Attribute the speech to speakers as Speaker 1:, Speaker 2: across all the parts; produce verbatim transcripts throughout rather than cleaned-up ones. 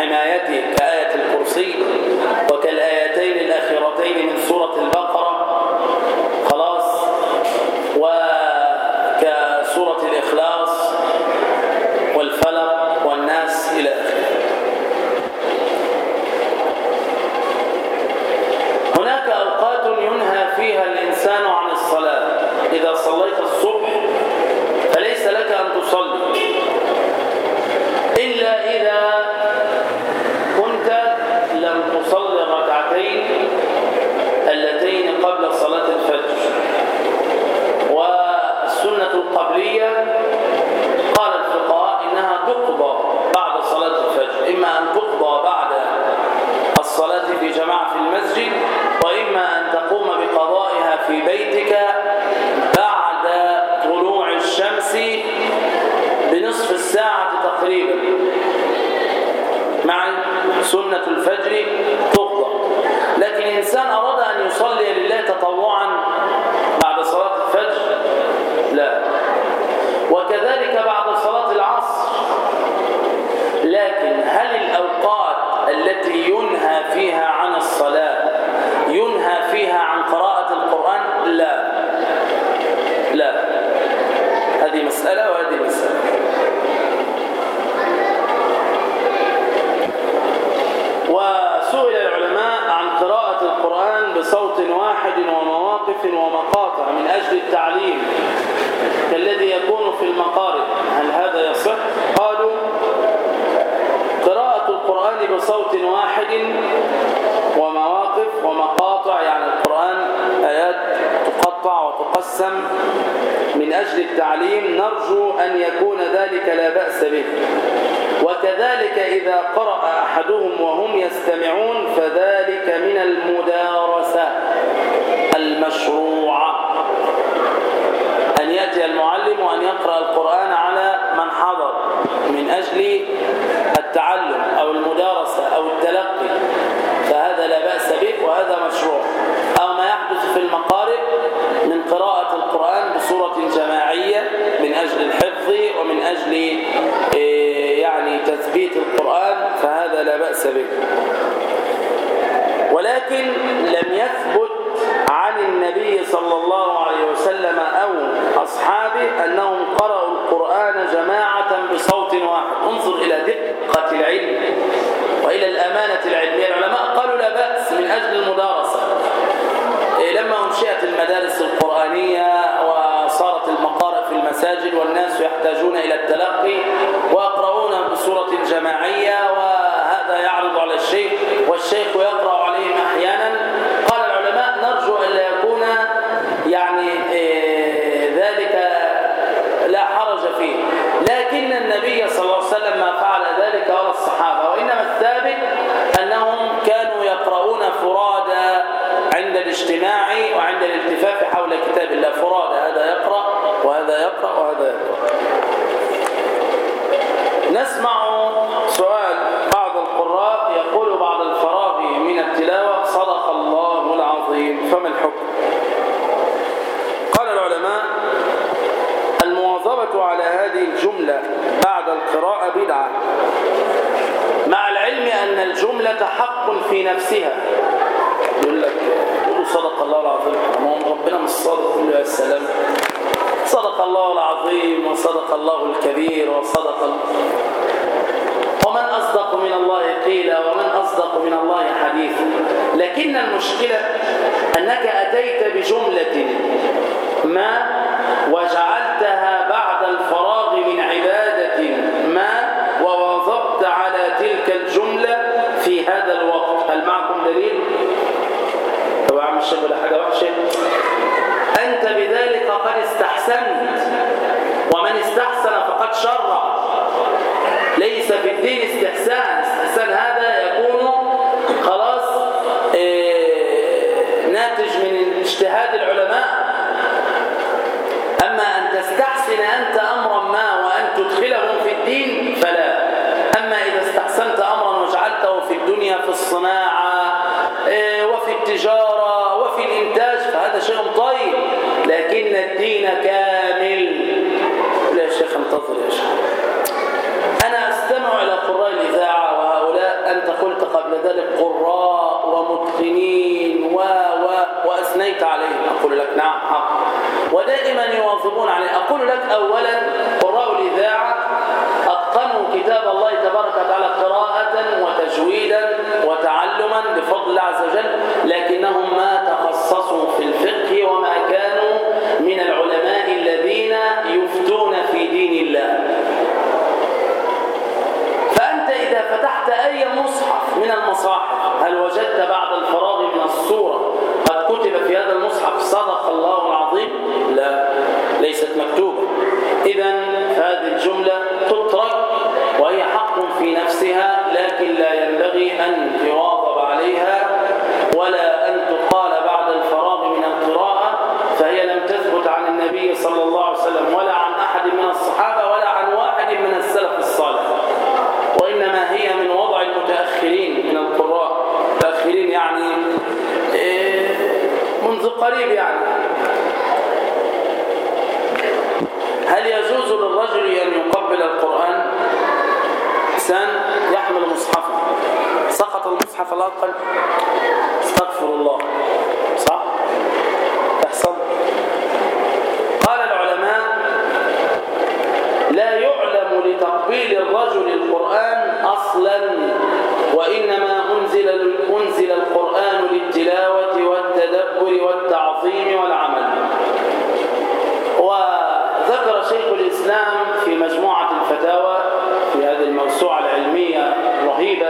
Speaker 1: حمايته كآية الكرسي وكالآيتين الأخيرتين من سورة البقرة، خلاص، وكسورة الإخلاص والفلق والناس إلى آخره. هناك أوقات ينهى فيها الإنسان عن الصلاة. إذا صليت الصبح فليس لك أن تصلي إلا إذا كنت لم تصلي الركعتين اللتين قبل صلاة الفجر. والسنة القبلية قال الفقهاء إنها تقضى بعد صلاة الفجر، إما أن تقضى بعد الصلاة في جماعة في المسجد، وإما أن تقوم بقضائها في بيتك بعد طلوع الشمس بنصف الساعة تقريبا. مع سنة الفجر تقضى. لكن إنسان أراد أن يصلي لله تطوعا بعد صلاة الفجر لا، وكذلك بعد صلاة العصر. لكن هل الأوقات التي ينهى فيها عن الصلاة ينهى فيها عن قراءة القرآن؟ لا لا، هذه مسألة وهذه مسألة. وسئل العلماء عن قراءة القرآن بصوت واحد ومواقف ومقاطع من أجل التعليم كالذي يكون في المقارئ، هل هذا يصح؟ قالوا قراءة القرآن بصوت واحد ومواقف ومقاطع، يعني القرآن آيات تقطع وتقسم من أجل التعليم، نرجو أن يكون ذلك لا بأس به. وكذلك إذا قرأ أحدهم وهم يستمعون فذلك من المدارسة المشروعة، أن يأتي المعلم وأن يقرأ القرآن على من حضر من أجل التعلم أو المدارسة أو التلقي، فهذا لا بأس به وهذا مشروع. أو ما يحدث في المقارئ من قراءة القرآن بصورة جماعية من أجل الحفظ ومن أجل يعني تثبيت القرآن، فهذا لا بأس به. ولكن لم يثبت عن النبي صلى الله عليه وسلم أو أصحابه أنهم قرأوا القرآن جماعة بصوت واحد. انظر إلى دقة العلم وإلى الأمانة العلمية. العلماء قالوا لا بأس من أجل المدارسة. لما أنشئت المدارس القرآنية وصارت المقارئ في المساجد والناس يحتاجون إلى التلقي ويقرؤون بصورة جماعية، وهذا يعرض على الشيخ والشيخ يقرأ عليهم أحيانا، قال العلماء نرجو أن لا يكون يعني ذلك لا حرج فيه. لكن النبي صلى الله عليه وسلم ما فعل ذلك ولا الصحابة، وإنما الثابت أنهم كانوا يقرؤون فرادى عند الاجتماع وعند الالتفاف حول كتاب الله، فرادى، هذا يقرأ وهذا يقرأ وهذا يقرأ. نسمع سؤال بعض القراء يقول بعد الفراغ من التلاوة صدق الله العظيم، فما الحكم؟ قال العلماء المواظبة على هذه الجملة بعد القراءة بدعة، مع العلم أن الجملة حق في نفسها. يقول لك يقول صدق الله العظيم، ما ربنا مش صادق يا السلام، صدق الله العظيم وصدق الله الكبير وصدق الله. ومن أصدق من الله قيلا ومن أصدق من الله حديثا. لكن المشكلة أنك أتيت بجملة ما وجعلتها بعد الفراغ من عبادة ما وواظبت على تلك الجملة في هذا الوقت. هل معكم دليل؟ طبعا عم الشيخ ولا حاجة وحشة؟ أنت بذلك قد استحسنت، ومن استحسن فقد شرع. ليس في الدين استحسان، استحسان هذا يكون خلاص إيه ناتج من اجتهاد العلماء. أما أن تستحسن أنت أمرا ما وأن تدخله في الدين فلا. أما إذا استحسنت أمرا وجعلته في الدنيا في الصناعة إيه وفي التجارة وفي الإنتاج فهذا شيء طيب، لكن الدين كامل. لا يا شيخ انتظر يا شيخ، أنا أستمع إلى قراء الإذاعة وهؤلاء وكذلك قراء ومتقنين و و وأثنيت عليهم، أقول لك نعم حق، ودائما يواظبون عليه. أقول لك أولا قراء الإذاعة أتقنوا كتاب الله تبارك وتعالى قراءة وتجويدا وتعلما بفضل الله عز وجل، لكنهم ما تخصصوا في الفقه وما كانوا من العلماء الذين يفتون في دين الله. فأنت إذا فتحت أي مصحف من المصاحف هل وجدت بعد الفراغ من السورة قد كتب في هذا المصحف صدق الله العظيم؟ لا، ليست مكتوبة. إذن هذه الجملة تترك وهي حق في نفسها، لكن لا ينبغي أن يواظب عليها ولا أن تقال بعد الفراغ من القراءة، فهي لم تثبت عن النبي صلى الله عليه وسلم ولا عن أحد من الصحابة ولا عن واحد من السلف الصالح، وإنما هي من وضع المتأخرين من القراء، المتأخرين يعني منذ قريب. يعني هل يجوز للرجل أن يقبل القرآن؟ إنسان يحمل مصحفا، سقط المصحف الأقل، استغفر الله، صح؟ تحصل. قال العلماء لا يعلم لتقبيل الرجل القرآن أصلا، وإنما أنزل, أنزل القرآن للتلاوة والتدبر والتعظيم والعمل. وذكر شيخ الإسلام في مجموعة الفتاوى في هذه الموسوعة العلمية الرهيبة،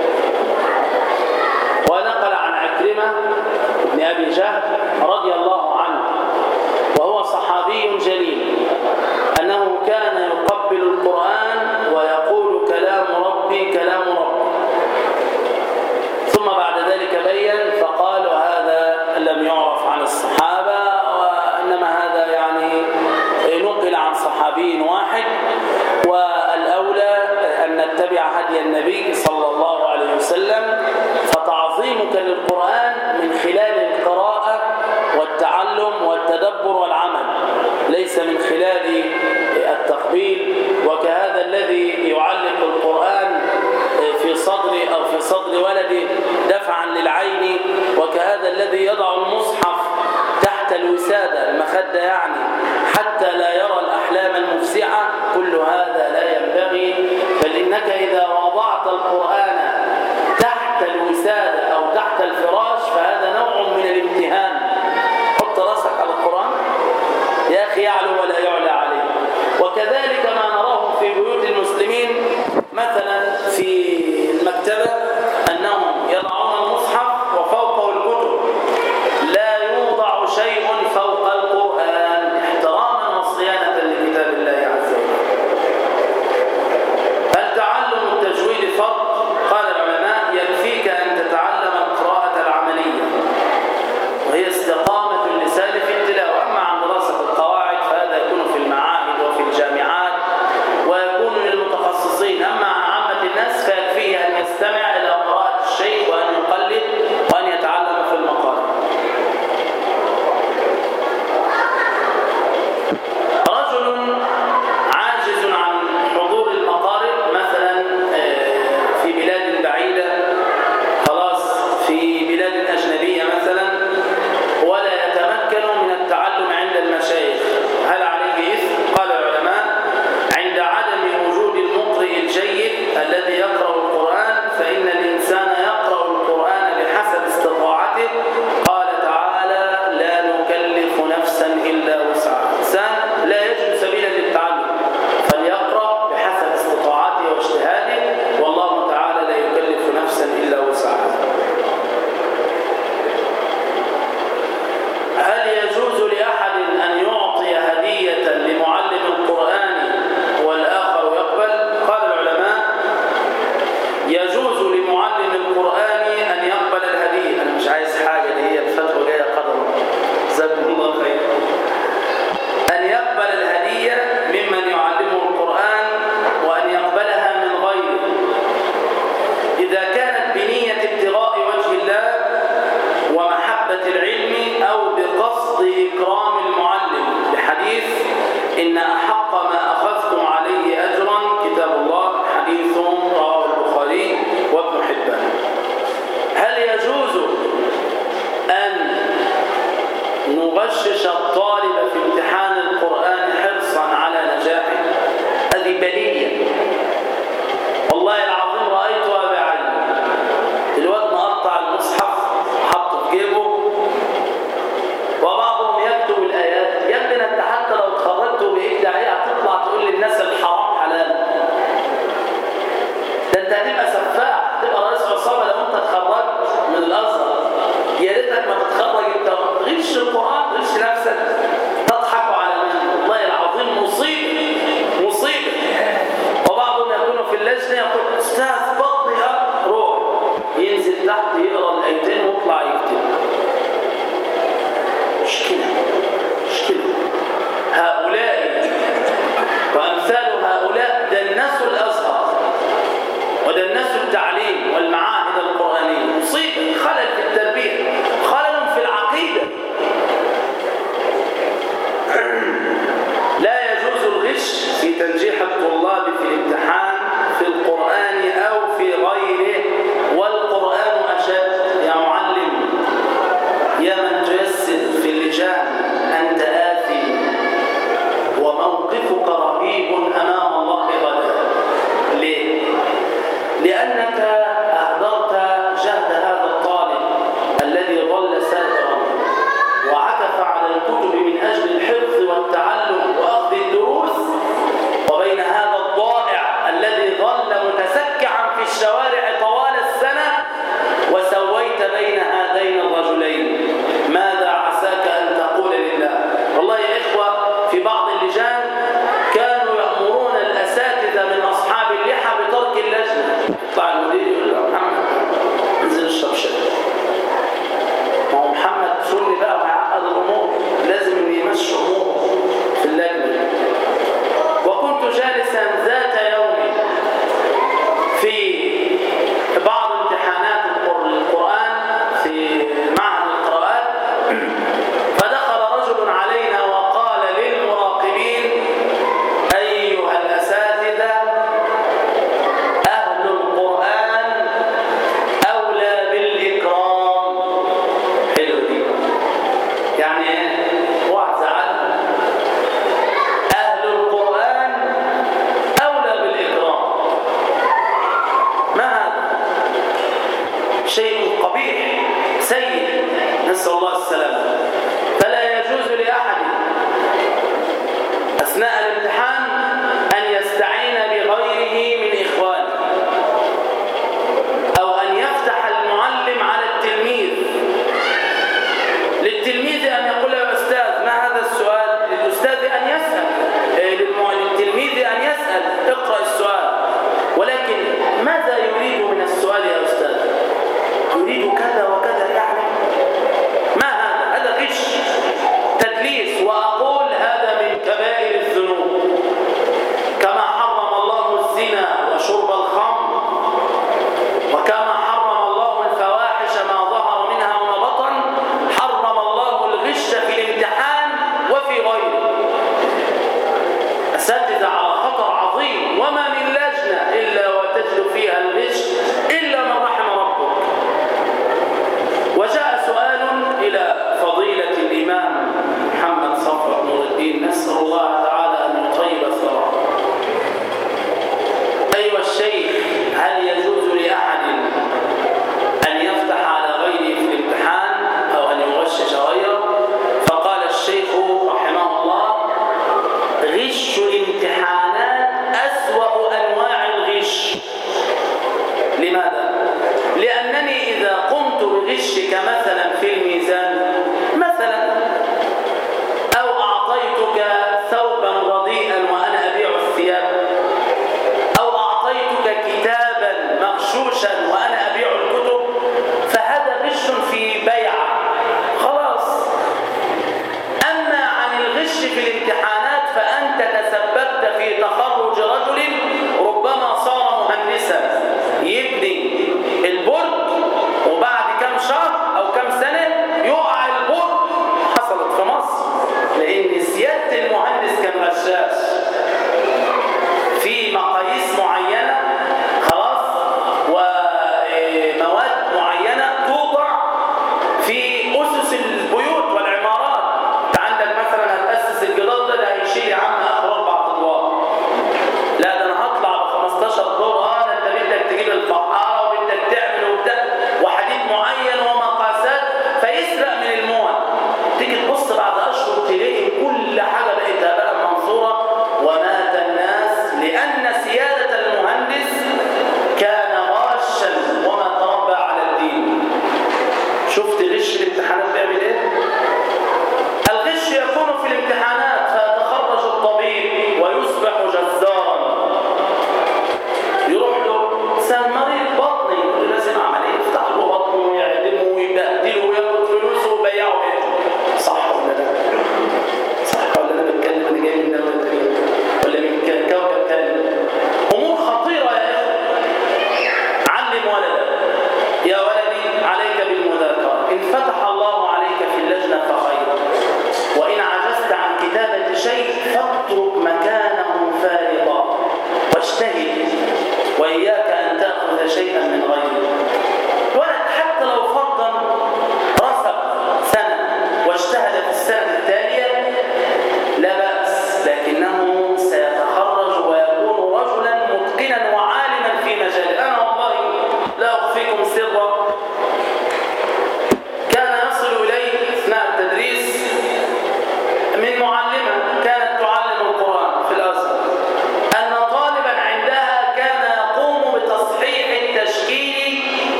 Speaker 1: ونقل عن عكرمة بن أبي جهل رضي الله عنه وهو صحابي جليل أنه كان يقبل القرآن ويقول كلام ربي كلام ربي، ثم بعد ذلك بين فقال وهذا لم يعرف عن الصحابة، وإنما هذا يعني نقل عن صحابي واحد، والأولى أن نتبع هدي النبي صلى الله عليه وسلم. فتعظيمك للقرآن من خلال القراءة والتعلم والتدبر والعمل، ليس من خلال التقبيل. وكهذا الذي يعلق القرآن في صدر أو في صدر ولده دفعا للعين، وكهذا الذي يضع المصحف تحت الوسادة المخدة يعني حتى لا يرى الأحلام المفزعة، كل هذا لا ينبغي. بل إنك إذا وضعت القرآن تحت الوسادة أو تحت الفراش فهذا نوع من الامتهان. حط راسك على القرآن يا أخي يعلو ولا يعلى عليه. وكذلك ما نراه في بيوت المسلمين مثلا في المكتبة أنهم يضعون المصحف وفوقه الكتب، لا يوضع شيء فوق القرآن احتراما وصيانة لكتاب الله عز وجل. هل تعلم التجويد فرض؟ قال العلماء يكفيك أن تتعلم القراءة العملية وهي استقامة اللسان في التلاوة. أما عن دراسة القواعد فهذا يكون في المعاهد وفي الجامعات ويكون للمتخصصين، أما عن عامة الناس فيكفيه أن يستمع إلى قراءة الشيء وأن يقلد وأن يتعلم في المقال. رجل عاجز عن حضور المقارئ مثلا في بلاد بعيدة، خلاص في بلاد أجنبية مثلا، ولا يتمكن من التعلم عند المشايخ، هل عليه إثم؟ قال العلماء عند عدم وجود المقرئ الجيد الذي يقرأ القرآن فإن الإنسان يقرأ القرآن بحسب استطاعته. قال تعالى لا نكلف نفسا إلا وسعها. إنسان لا يجد سبيلا للتعلم فليقرأ بحسب استطاعته واجتهاده، والله تعالى لا يكلف نفسا إلا وسعها. هل يجوز لأحد أن يعطي هدية لمعلم القرآن والآخر يقبل؟ قال العلماء يجوز لمعلم القرآن أن يقبل الهدية. أنا مش عايز حاجة، اللي هي الفتوى جاية قدر جزاكم الله خير. أن يقبل الهدية ممن يعلمه القرآن وأن يقبلها من غيره إذا كانت بنية ابتغاء وجه الله ومحبة العلم أو بقصد إكرام المعلم، لحديث إن أحق ما أخذتم عليه أجرا كتاب الله، حديث رواه البخاري وابن حبان. يغشش الطالب في امتحان القرآن حرصا على نجاحه، هذه بلية والله العظيم رأيتها بعيني. الواد مقطع المصحف حطه في جيبه وبعضهم يكتب الآيات. يا ابني انت حتى لو اتخرجت بإبداعية هتطلع تقول للناس الحرام حلال، ده انت هتبقى سفاح، هتبقى رئيس عصابة لو انت اتخرجت من الأزهر. يا ريتك ما تتخرج انت غش القرآن، غش نفسك، تضحكوا على من والله العظيم مصيبة مصيبة. وبعضهم يكونوا في اللجنة يقول أستاذ بطني روح، ينزل تحت يقرأ الآيتين ويطلع يكتب. مشكلة مشكلة. هؤلاء وأمثال هؤلاء دنسوا الأزهر ودنسوا التعليم والمعاهد القرآنية. مصيبة، خلل في التربية، خلل في العقيدة. لا يجوز الغش في تنجيح الطلاب في الامتحان في القرآن أو في غيره، والقرآن أشد. يا معلم، يا من تيسر في اللجان، أنت آثم وموقفك رهيب أمام الله غدا. ليه؟ لأنك أهدرت جهد هذا الطالب الذي ظل سائرا وعكف على الكتب من أجل الحفظ والتعلم وأخذ الدروس، وبين هذا الضائع الذي ظل متسكعا في الشوارع طوال السنة، وسويت بين هذين الرجلين. ماذا عساك أن تقول لله؟ والله يا إخوة في بعض اللجان كانوا يأمرون الأساتذة من أصحاب اللحى بترك اللجنة. يطلع المدير يقول له محمد انزل اشرب شاي. ما هو محمد سني بقى وهيعقد الأمور، لازم إن يمشي أموره في اللجنة. وكنت جالسا ذات يوم في بعض امتحانات القرآن في معهد القراءات، فدخل رجل علينا وقال للمراقبين: أيها الأساتذة، أهل القرآن أولى بالإكرام. حلو دي، يعني واحد زعل. أهل القرآن أولى بالإكرام. ما هذا؟ شيء قبيح سيء، نسأل الله السلامة.